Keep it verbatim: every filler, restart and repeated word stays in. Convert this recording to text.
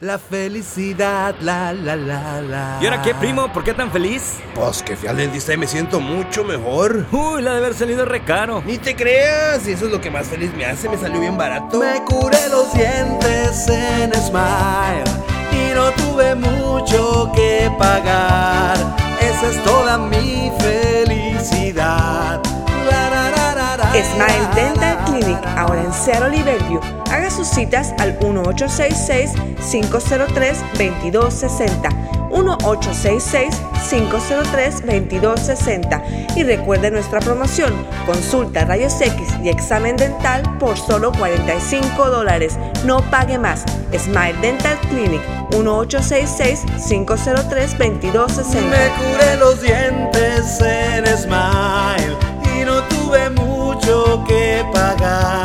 La felicidad, la, la, la, la. ¿Y ahora qué, primo? ¿Por qué tan feliz? Pues que fui al dentista y me siento mucho mejor. Uy, la de haber salido re caro. Ni te creas, y eso es lo que más feliz me hace, me salió bien barato. Me curé los dientes en Smile y no tuve mucho que pagar. Esa es toda mi felicidad. La, la, la, la, la, Smile Dental Clinic, ahora en Seattle y Bellevue. Haga sus citas al uno ocho seis seis, cinco cero tres, dos dos seis cero, uno ocho seis seis, cinco cero tres, dos dos seis cero. Y recuerde nuestra promoción, consulta, rayos X y examen dental por solo cuarenta y cinco dólares. No pague más. Smile Dental Clinic, uno ocho seis seis, cinco cero tres, dos dos seis cero. Me curé los dientes en Smile y no tuve mucho que pagar.